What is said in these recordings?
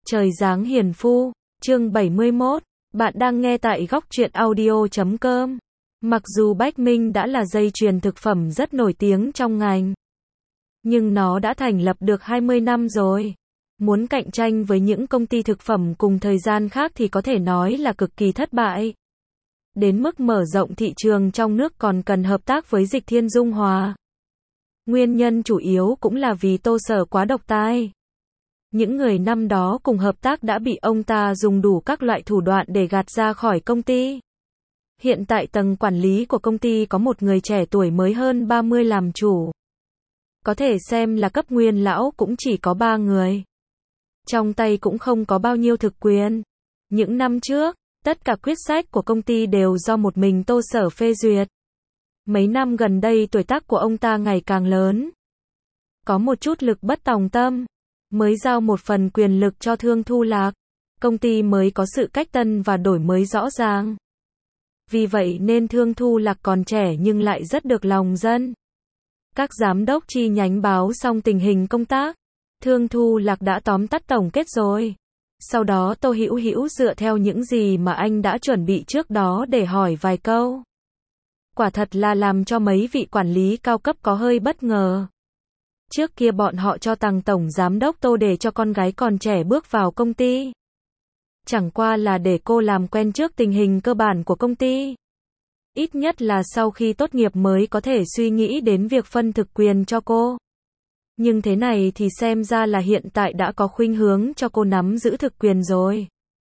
Trời giáng hiền phu, chương 71, bạn đang nghe tại góc truyện audio.com. Mặc dù Bách Minh đã là dây chuyền thực phẩm rất nổi tiếng trong ngành, nhưng nó đã thành lập được 20 năm rồi. Muốn cạnh tranh với những công ty thực phẩm cùng thời gian khác thì có thể nói là cực kỳ thất bại. Đến mức mở rộng thị trường trong nước còn cần hợp tác với Dịch Thiên Dung Hòa. Nguyên nhân chủ yếu cũng là vì Tô Sở quá độc tài. Những người năm đó cùng hợp tác đã bị ông ta dùng đủ các loại thủ đoạn để gạt ra khỏi công ty. Hiện tại tầng quản lý của công ty có một người trẻ tuổi mới hơn 30 làm chủ. Có thể xem là cấp nguyên lão cũng chỉ có 3 người. Trong tay cũng không có bao nhiêu thực quyền. Những năm trước, tất cả quyết sách của công ty đều do một mình Tô Sở phê duyệt. Mấy năm gần đây tuổi tác của ông ta ngày càng lớn. Có một chút lực bất tòng tâm. Mới giao một phần quyền lực cho Thương Thu Lạc. Công ty mới có sự cách tân và đổi mới rõ ràng. Vì vậy nên Thương Thu Lạc còn trẻ nhưng lại rất được lòng dân. Các giám đốc chi nhánh báo xong tình hình công tác. Thương Thu Lạc đã tóm tắt tổng kết rồi. Sau đó Tô Hữu Hữu dựa theo những gì mà anh đã chuẩn bị trước đó để hỏi vài câu. Quả thật là làm cho mấy vị quản lý cao cấp có hơi bất ngờ. Trước kia bọn họ cho rằng tổng giám đốc Tô để cho con gái còn trẻ bước vào công ty. Chẳng qua là để cô làm quen trước tình hình cơ bản của công ty. Ít nhất là sau khi tốt nghiệp mới có thể suy nghĩ đến việc phân thực quyền cho cô. Nhưng thế này thì xem ra là hiện tại đã có khuynh hướng cho cô nắm giữ thực quyền rồi.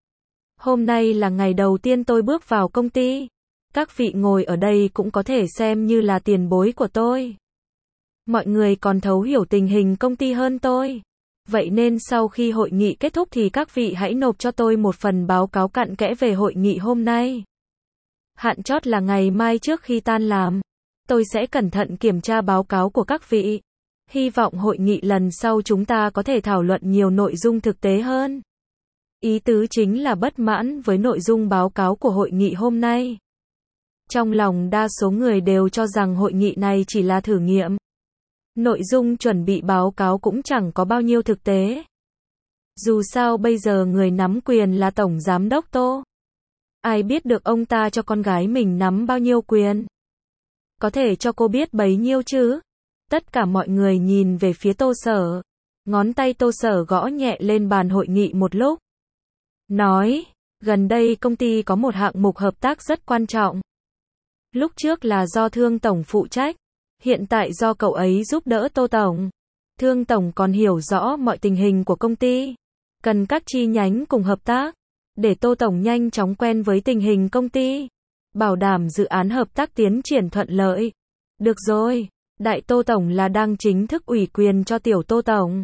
Hôm nay là ngày đầu tiên tôi bước vào công ty. Các vị ngồi ở đây cũng có thể xem như là tiền bối của tôi. Mọi người còn thấu hiểu tình hình công ty hơn tôi. Vậy nên sau khi hội nghị kết thúc thì các vị hãy nộp cho tôi một phần báo cáo cặn kẽ về hội nghị hôm nay. Hạn chót là ngày mai trước khi tan làm. Tôi sẽ cẩn thận kiểm tra báo cáo của các vị. Hy vọng hội nghị lần sau chúng ta có thể thảo luận nhiều nội dung thực tế hơn. Ý tứ chính là bất mãn với nội dung báo cáo của hội nghị hôm nay. Trong lòng đa số người đều cho rằng hội nghị này chỉ là thử nghiệm. Nội dung chuẩn bị báo cáo cũng chẳng có bao nhiêu thực tế. Dù sao bây giờ người nắm quyền là Tổng Giám đốc Tô. Ai biết được ông ta cho con gái mình nắm bao nhiêu quyền. Có thể cho cô biết bấy nhiêu chứ. Tất cả mọi người nhìn về phía Tô Sở. Ngón tay Tô Sở gõ nhẹ lên bàn hội nghị một lúc. Nói, gần đây công ty có một hạng mục hợp tác rất quan trọng. Lúc trước là do Thương Tổng phụ trách. Hiện tại do cậu ấy giúp đỡ Tô Tổng. Thương Tổng còn hiểu rõ mọi tình hình của công ty. Cần các chi nhánh cùng hợp tác. Để Tô Tổng nhanh chóng quen với tình hình công ty. Bảo đảm dự án hợp tác tiến triển thuận lợi. Được rồi, Đại Tô Tổng là đang chính thức ủy quyền cho Tiểu Tô Tổng.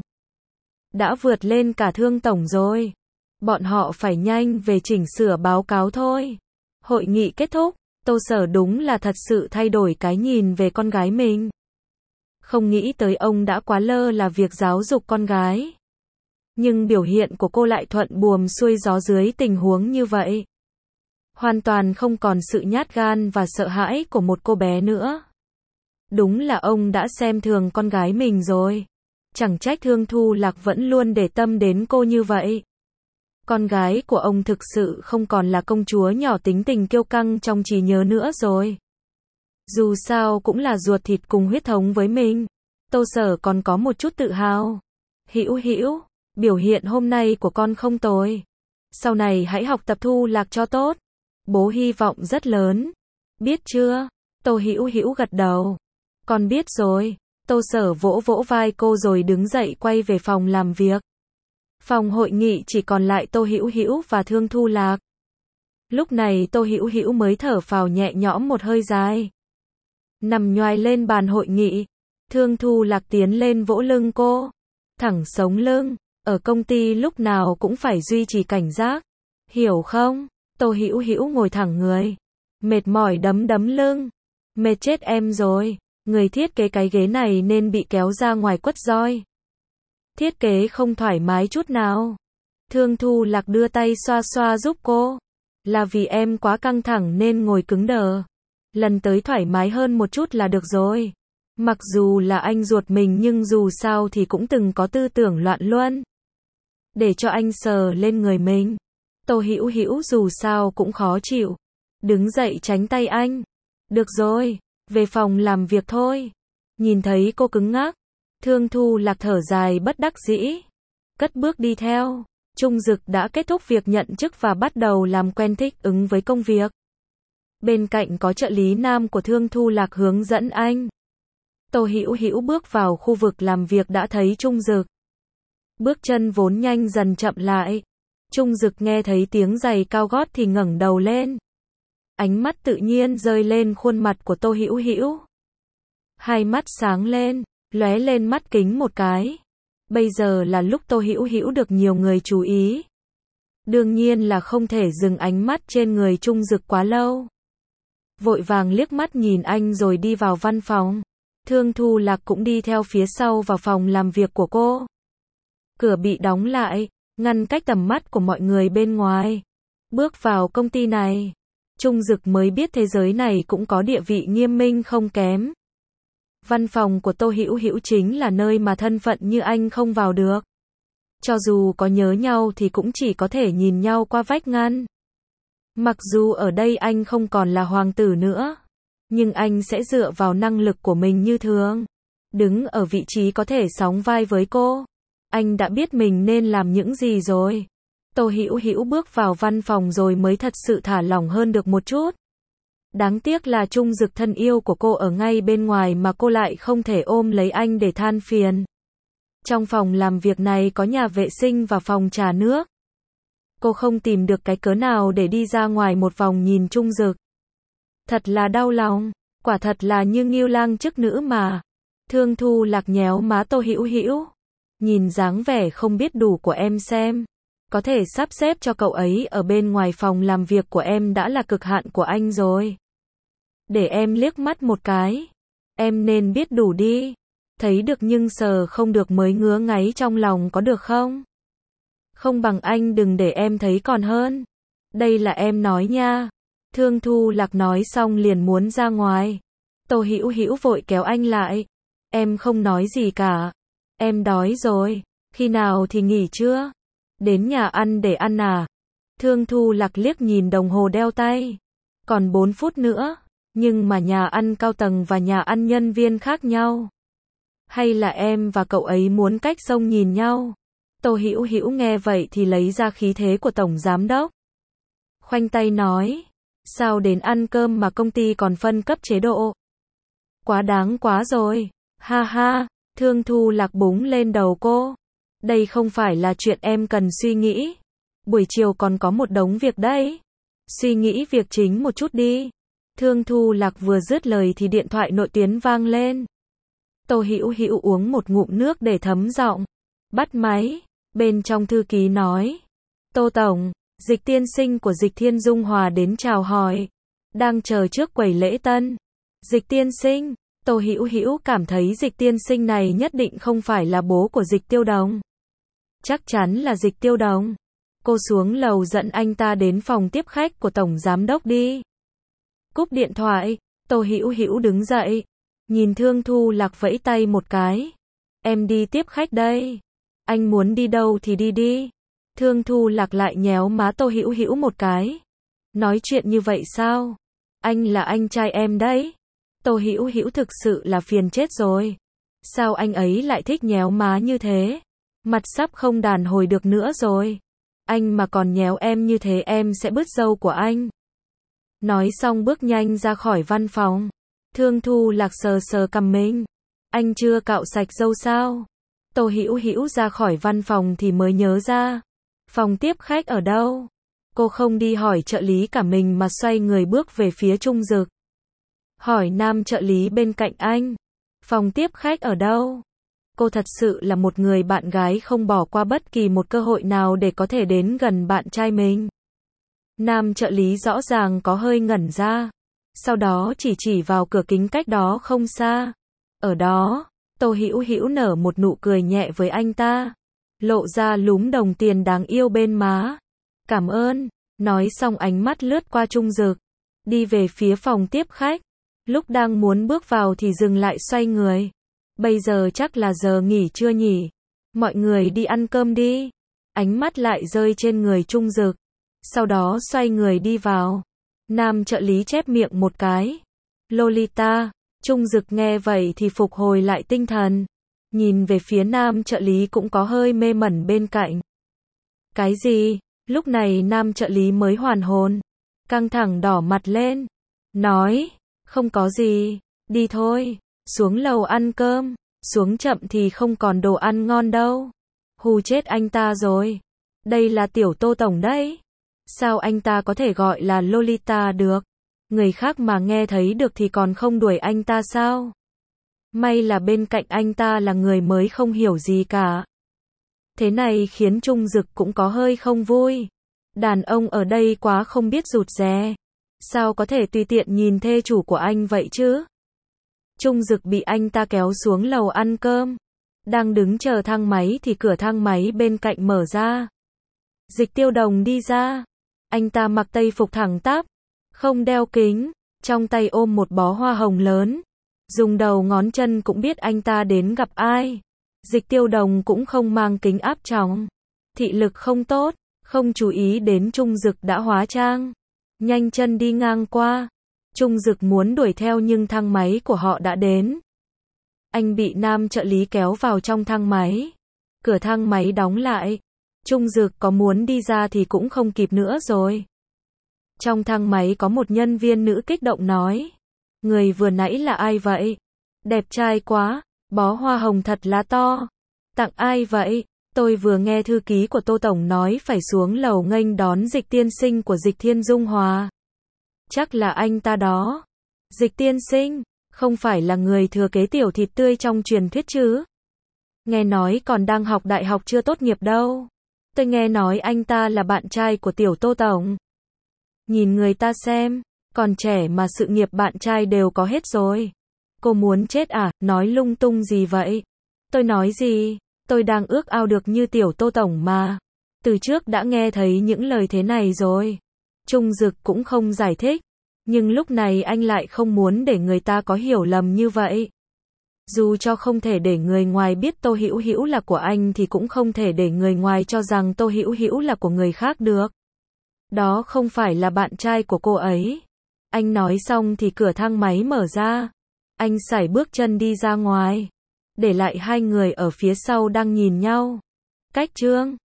Đã vượt lên cả Thương Tổng rồi. Bọn họ phải nhanh về chỉnh sửa báo cáo thôi. Hội nghị kết thúc. Tô Sở đúng là thật sự thay đổi cái nhìn về con gái mình. Không nghĩ tới ông đã quá lơ là việc giáo dục con gái. Nhưng biểu hiện của cô lại thuận buồm xuôi gió dưới tình huống như vậy. Hoàn toàn không còn sự nhát gan và sợ hãi của một cô bé nữa. Đúng là ông đã xem thường con gái mình rồi. Chẳng trách Thương Thu Lạc vẫn luôn để tâm đến cô như vậy. Con gái của ông thực sự không còn là công chúa nhỏ tính tình kiêu căng trong trí nhớ nữa rồi. Dù sao cũng là ruột thịt cùng huyết thống với mình. Tô Sở còn có một chút tự hào. Hữu Hữu, biểu hiện hôm nay của con không tồi. Sau này hãy học tập Thu Lạc cho tốt. Bố hy vọng rất lớn. Biết chưa? Tô Hữu Hữu gật đầu. Con biết rồi. Tô Sở vỗ vỗ vai cô rồi đứng dậy quay về phòng làm việc. Phòng hội nghị chỉ còn lại Tô Hữu Hữu và Thương Thu Lạc. Lúc này Tô Hữu Hữu mới thở phào nhẹ nhõm một hơi dài. Nằm nhoài lên bàn hội nghị. Thương Thu Lạc tiến lên vỗ lưng cô. Thẳng sống lưng. Ở công ty lúc nào cũng phải duy trì cảnh giác. Hiểu không? Tô Hữu Hữu ngồi thẳng người. Mệt mỏi đấm đấm lưng. Mệt chết em rồi. Người thiết kế cái ghế này nên bị kéo ra ngoài quất roi. Thiết kế không thoải mái chút nào. Thương Thu Lạc đưa tay xoa xoa giúp cô. Là vì em quá căng thẳng nên ngồi cứng đờ. Lần tới thoải mái hơn một chút là được rồi. Mặc dù là anh ruột mình nhưng dù sao thì cũng từng có tư tưởng loạn luân. để cho anh sờ lên người mình. Tô Hữu Hữu dù sao cũng khó chịu, đứng dậy tránh tay anh. Được rồi, về phòng làm việc thôi. Nhìn thấy cô cứng ngắc, Thương Thu Lạc thở dài bất đắc dĩ, cất bước đi theo. Trung Dực đã kết thúc việc nhận chức và bắt đầu làm quen thích ứng với công việc. Bên cạnh có trợ lý nam của Thương Thu Lạc hướng dẫn anh. Tô Hữu Hữu bước vào khu vực làm việc đã thấy Trung Dực. Bước chân vốn nhanh dần chậm lại. Trung Dực nghe thấy tiếng giày cao gót thì ngẩng đầu lên. Ánh mắt tự nhiên rơi lên khuôn mặt của Tô Hữu Hữu. Hai mắt sáng lên, lóe lên mắt kính một cái. Bây giờ là lúc Tô Hữu Hữu được nhiều người chú ý. Đương nhiên là không thể dừng ánh mắt trên người Trung Dực quá lâu. Vội vàng liếc mắt nhìn anh rồi đi vào văn phòng. Thương Thu Lạc cũng đi theo phía sau vào phòng làm việc của cô. Cửa bị đóng lại, ngăn cách tầm mắt của mọi người bên ngoài. Bước vào công ty này, Trung Dực mới biết thế giới này cũng có địa vị nghiêm minh không kém. Văn phòng của Tô Hữu Hữu chính là nơi mà thân phận như anh không vào được. Cho dù có nhớ nhau thì cũng chỉ có thể nhìn nhau qua vách ngăn. Mặc dù ở đây anh không còn là hoàng tử nữa, nhưng anh sẽ dựa vào năng lực của mình như thường. Đứng ở vị trí có thể sóng vai với cô. Anh đã biết mình nên làm những gì rồi. Tô Hữu Hữu bước vào văn phòng rồi mới thật sự thả lỏng hơn được một chút. Đáng tiếc là Trung Dực thân yêu của cô ở ngay bên ngoài mà cô lại không thể ôm lấy anh để than phiền. Trong phòng làm việc này có nhà vệ sinh và phòng trà nước. Cô không tìm được cái cớ nào để đi ra ngoài một vòng nhìn Trung Dực. Thật là đau lòng, quả thật là như Ngưu Lang chức nữ mà. Thương Thu Lạc nhéo má Tô Hữu Hữu. Nhìn dáng vẻ không biết đủ của em xem. Có thể sắp xếp cho cậu ấy ở bên ngoài phòng làm việc của em đã là cực hạn của anh rồi. Để em liếc mắt một cái. Em nên biết đủ đi. Thấy được nhưng sờ không được mới ngứa ngáy trong lòng có được không? Không bằng anh đừng để em thấy còn hơn. Đây là em nói nha. Thương Thu Lạc nói xong liền muốn ra ngoài. Tô Hữu Hữu vội kéo anh lại. Em không nói gì cả. Em đói rồi. Khi nào thì nghỉ chưa? Đến nhà ăn để ăn à? Thương Thu Lạc liếc nhìn đồng hồ đeo tay. Còn 4 phút nữa. Nhưng mà nhà ăn cao tầng và nhà ăn nhân viên khác nhau. Hay là em và cậu ấy muốn cách sông nhìn nhau? Tô Hữu Hữu nghe vậy thì lấy ra khí thế của tổng giám đốc. Khoanh tay nói. Sao đến ăn cơm mà công ty còn phân cấp chế độ? Quá đáng quá rồi. Ha ha. Thương Thu Lạc búng lên đầu cô. Đây không phải là chuyện em cần suy nghĩ. Buổi chiều còn có một đống việc đấy. Suy nghĩ việc chính một chút đi. Thương Thu Lạc vừa dứt lời thì điện thoại nội tuyến vang lên. Tô Hữu Hữu uống một ngụm nước để thấm giọng. Bắt máy. Bên trong thư ký nói. Tô Tổng, Dịch tiên sinh của Dịch Thiên Dung Hòa đến chào hỏi. Đang chờ trước quầy lễ tân. Dịch tiên sinh. Tô Hữu Hữu cảm thấy Dịch tiên sinh này nhất định không phải là bố của Dịch Tiêu Đồng. Chắc chắn là Dịch Tiêu Đồng. Cô xuống lầu dẫn anh ta đến phòng tiếp khách của tổng giám đốc đi. Cúp điện thoại, Tô Hữu Hữu đứng dậy, nhìn Thương Thu Lạc vẫy tay một cái. Em đi tiếp khách đây. Anh muốn đi đâu thì đi đi. Thương Thu Lạc lại nhéo má Tô Hữu Hữu một cái. Nói chuyện như vậy sao? Anh là anh trai em đấy. Tô Hữu Hữu thực sự là phiền chết rồi. Sao anh ấy lại thích nhéo má như thế? Mặt sắp không đàn hồi được nữa rồi. Anh mà còn nhéo em như thế em sẽ bứt râu của anh. Nói xong bước nhanh ra khỏi văn phòng. Thương Thu Lạc sờ sờ cằm mình. Anh chưa cạo sạch râu sao? Tô Hữu Hữu ra khỏi văn phòng thì mới nhớ ra. Phòng tiếp khách ở đâu? Cô không đi hỏi trợ lý cả mình mà xoay người bước về phía Trung Dực. Hỏi nam trợ lý bên cạnh anh. Phòng tiếp khách ở đâu? Cô thật sự là một người bạn gái không bỏ qua bất kỳ một cơ hội nào để có thể đến gần bạn trai mình. Nam trợ lý rõ ràng có hơi ngẩn ra. Sau đó chỉ vào cửa kính cách đó không xa. Ở đó, Tô Hữu Hữu nở một nụ cười nhẹ với anh ta. Lộ ra lúm đồng tiền đáng yêu bên má. Cảm ơn. Nói xong ánh mắt lướt qua Trung Dực. Đi về phía phòng tiếp khách. Lúc đang muốn bước vào thì dừng lại xoay người. Bây giờ chắc là giờ nghỉ trưa nhỉ? Mọi người đi ăn cơm đi. ánh mắt lại rơi trên người Trung Dực. Sau đó xoay người đi vào. Nam trợ lý chép miệng một cái. Lolita, Trung Dực nghe vậy thì phục hồi lại tinh thần. Nhìn về phía nam trợ lý cũng có hơi mê mẩn bên cạnh. Cái gì? Lúc này nam trợ lý mới hoàn hồn. Căng thẳng đỏ mặt lên. Nói, không có gì, đi thôi, xuống lầu ăn cơm, xuống chậm thì không còn đồ ăn ngon đâu. Hù chết anh ta rồi. Đây là tiểu Tô tổng đấy. Sao anh ta có thể gọi là Lolita được? Người khác mà nghe thấy được thì còn không đuổi anh ta sao? May là bên cạnh anh ta là người mới không hiểu gì cả. Thế này khiến Trung Dực cũng có hơi không vui. Đàn ông ở đây quá không biết rụt rè. Sao có thể tùy tiện nhìn thê chủ của anh vậy chứ? Trung Dực bị anh ta kéo xuống lầu ăn cơm. Đang đứng chờ thang máy thì cửa thang máy bên cạnh mở ra. Dịch Tiêu Đồng đi ra. Anh ta mặc tây phục thẳng tắp, không đeo kính, trong tay ôm một bó hoa hồng lớn. Dùng đầu ngón chân cũng biết anh ta đến gặp ai. Dịch Tiêu Đồng cũng không mang kính áp tròng. Thị lực không tốt, không chú ý đến Trung Dực đã hóa trang. Nhanh chân đi ngang qua. Trung Dực muốn đuổi theo nhưng thang máy của họ đã đến. Anh bị nam trợ lý kéo vào trong thang máy. Cửa thang máy đóng lại. Trung Dực có muốn đi ra thì cũng không kịp nữa rồi. Trong thang máy có một nhân viên nữ kích động nói. Người vừa nãy là ai vậy? Đẹp trai quá, bó hoa hồng thật là to. Tặng ai vậy? Tôi vừa nghe thư ký của Tô tổng nói phải xuống lầu nghênh đón Dịch tiên sinh của Dịch Thiên Dung Hòa. Chắc là anh ta đó. Dịch tiên sinh, không phải là người thừa kế tiểu thịt tươi trong truyền thuyết chứ? Nghe nói còn đang học đại học chưa tốt nghiệp đâu. Tôi nghe nói anh ta là bạn trai của tiểu Tô tổng. Nhìn người ta xem, còn trẻ mà sự nghiệp bạn trai đều có hết rồi. Cô muốn chết à, nói lung tung gì vậy? Tôi nói gì? Tôi đang ước ao được như tiểu Tô tổng mà. Từ trước đã nghe thấy những lời thế này rồi. Trung Dực cũng không giải thích. Nhưng lúc này anh lại không muốn để người ta có hiểu lầm như vậy. Dù cho không thể để người ngoài biết Tô Hữu Hữu là của anh thì cũng không thể để người ngoài cho rằng Tô Hữu Hữu là của người khác được. Đó không phải là bạn trai của cô ấy. Anh nói xong thì cửa thang máy mở ra. Anh sải bước chân đi ra ngoài. Để lại hai người ở phía sau đang nhìn nhau. Cách chương